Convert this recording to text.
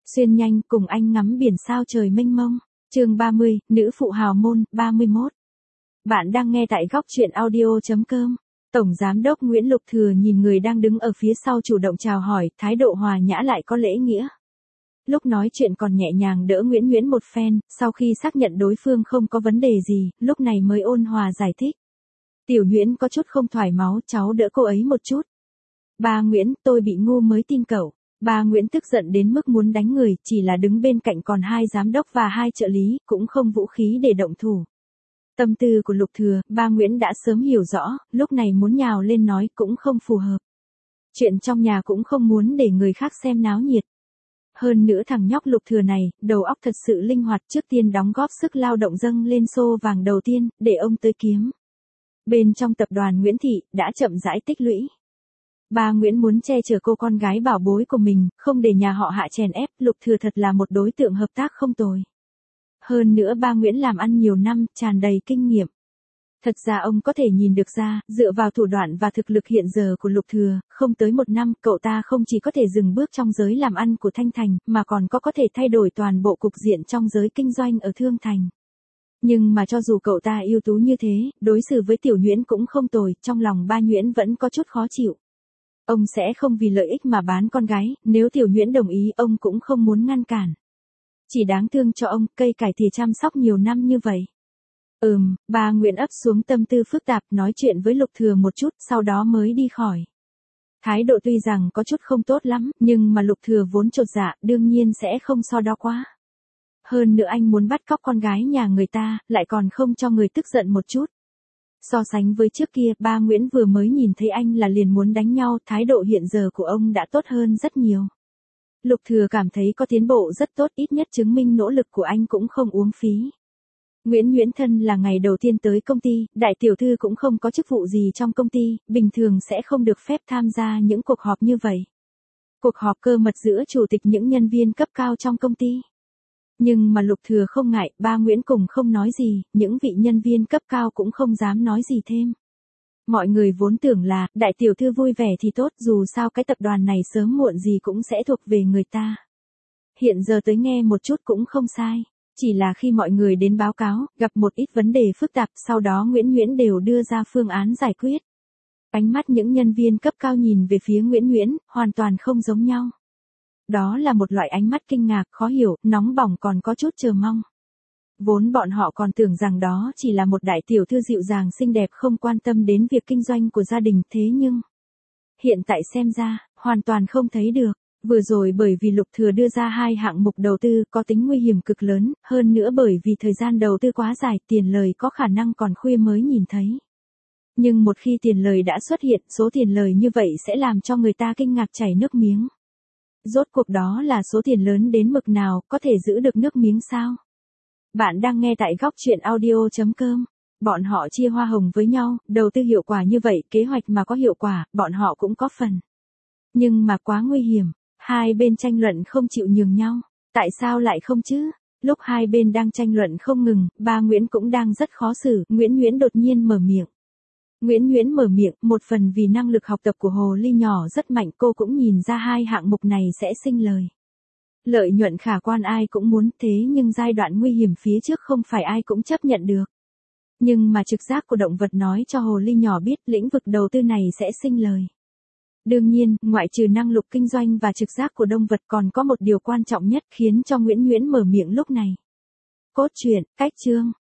Xuyên nhanh cùng anh ngắm biển sao trời mênh mông. Chương 30, nữ phụ hào môn, 31. Bạn đang nghe tại góc truyện audio.com. Tổng giám đốc Nguyễn Lục Thừa nhìn người đang đứng ở phía sau chủ động chào hỏi, thái độ hòa nhã lại có lễ nghĩa. Lúc nói chuyện còn nhẹ nhàng đỡ Nguyễn Nguyễn một phen, sau khi xác nhận đối phương không có vấn đề gì, lúc này mới ôn hòa giải thích. Tiểu Nguyễn có chút không thoải máu, cháu đỡ cô ấy một chút. Ba Nguyễn, tôi bị ngu mới tin cậu. Ba Nguyễn tức giận đến mức muốn đánh người, chỉ là đứng bên cạnh còn hai giám đốc và hai trợ lý, cũng không vũ khí để động thủ. Tâm tư của Lục Thừa, ba Nguyễn đã sớm hiểu rõ, lúc này muốn nhào lên nói cũng không phù hợp. Chuyện trong nhà cũng không muốn để người khác xem náo nhiệt. Hơn nữa thằng nhóc Lục Thừa này, đầu óc thật sự linh hoạt, trước tiên đóng góp sức lao động dâng lên xô vàng đầu tiên, để ông tới kiếm. Bên trong tập đoàn Nguyễn Thị, đã chậm rãi tích lũy. Ba Nguyễn muốn che chở cô con gái bảo bối của mình, không để nhà họ Hạ chèn ép, Lục Thừa thật là một đối tượng hợp tác không tồi. Hơn nữa ba Nguyễn làm ăn nhiều năm, tràn đầy kinh nghiệm. Thật ra ông có thể nhìn được ra, dựa vào thủ đoạn và thực lực hiện giờ của Lục Thừa, không tới một năm, cậu ta không chỉ có thể dừng bước trong giới làm ăn của Thanh Thành, mà còn có thể thay đổi toàn bộ cục diện trong giới kinh doanh ở Thương Thành. Nhưng mà cho dù cậu ta ưu tú như thế, đối xử với Tiểu Nhuyễn cũng không tồi, trong lòng ba Nhuyễn vẫn có chút khó chịu. Ông sẽ không vì lợi ích mà bán con gái, nếu Tiểu Nhuyễn đồng ý ông cũng không muốn ngăn cản. Chỉ đáng thương cho ông, cây cải thì chăm sóc nhiều năm như vậy. Ba Nguyễn ấp xuống tâm tư phức tạp, nói chuyện với Lục Thừa một chút, sau đó mới đi khỏi. Thái độ tuy rằng có chút không tốt lắm, nhưng mà Lục Thừa vốn chột dạ, đương nhiên sẽ không so đo quá. Hơn nữa anh muốn bắt cóc con gái nhà người ta, lại còn không cho người tức giận một chút. So sánh với trước kia, ba Nguyễn vừa mới nhìn thấy anh là liền muốn đánh nhau, thái độ hiện giờ của ông đã tốt hơn rất nhiều. Lục Thừa cảm thấy có tiến bộ rất tốt, ít nhất chứng minh nỗ lực của anh cũng không uổng phí. Nguyễn Nguyễn thân là ngày đầu tiên tới công ty, đại tiểu thư cũng không có chức vụ gì trong công ty, bình thường sẽ không được phép tham gia những cuộc họp như vậy. Cuộc họp cơ mật giữa chủ tịch những nhân viên cấp cao trong công ty. Nhưng mà Lục Thừa không ngại, ba Nguyễn cùng không nói gì, những vị nhân viên cấp cao cũng không dám nói gì thêm. Mọi người vốn tưởng là, đại tiểu thư vui vẻ thì tốt, dù sao cái tập đoàn này sớm muộn gì cũng sẽ thuộc về người ta. Hiện giờ tới nghe một chút cũng không sai. Chỉ là khi mọi người đến báo cáo, gặp một ít vấn đề phức tạp, sau đó Nguyễn Nguyễn đều đưa ra phương án giải quyết. Ánh mắt những nhân viên cấp cao nhìn về phía Nguyễn Nguyễn, hoàn toàn không giống nhau. Đó là một loại ánh mắt kinh ngạc, khó hiểu, nóng bỏng còn có chút chờ mong. Vốn bọn họ còn tưởng rằng đó chỉ là một đại tiểu thư dịu dàng xinh đẹp không quan tâm đến việc kinh doanh của gia đình, thế nhưng hiện tại xem ra, hoàn toàn không thấy được. Vừa rồi bởi vì Lục Thừa đưa ra hai hạng mục đầu tư có tính nguy hiểm cực lớn, hơn nữa bởi vì thời gian đầu tư quá dài, tiền lời có khả năng còn khuya mới nhìn thấy. Nhưng một khi tiền lời đã xuất hiện, số tiền lời như vậy sẽ làm cho người ta kinh ngạc chảy nước miếng. Rốt cuộc đó là số tiền lớn đến mực nào, có thể giữ được nước miếng sao? Bạn đang nghe tại góc truyện audio.com. Bọn họ chia hoa hồng với nhau, đầu tư hiệu quả như vậy, kế hoạch mà có hiệu quả, bọn họ cũng có phần. Nhưng mà quá nguy hiểm. Hai bên tranh luận không chịu nhường nhau. Tại sao lại không chứ? Lúc hai bên đang tranh luận không ngừng, ba Nguyễn cũng đang rất khó xử, Nguyễn Nguyễn đột nhiên mở miệng. Nguyễn Nguyễn mở miệng, một phần vì năng lực học tập của hồ ly nhỏ rất mạnh, cô cũng nhìn ra hai hạng mục này sẽ sinh lời. Lợi nhuận khả quan ai cũng muốn, thế nhưng giai đoạn nguy hiểm phía trước không phải ai cũng chấp nhận được. Nhưng mà trực giác của động vật nói cho hồ ly nhỏ biết lĩnh vực đầu tư này sẽ sinh lời. Đương nhiên, ngoại trừ năng lực kinh doanh và trực giác của động vật còn có một điều quan trọng nhất khiến cho Nguyễn Nguyễn mở miệng lúc này. Cốt truyện, cách chương.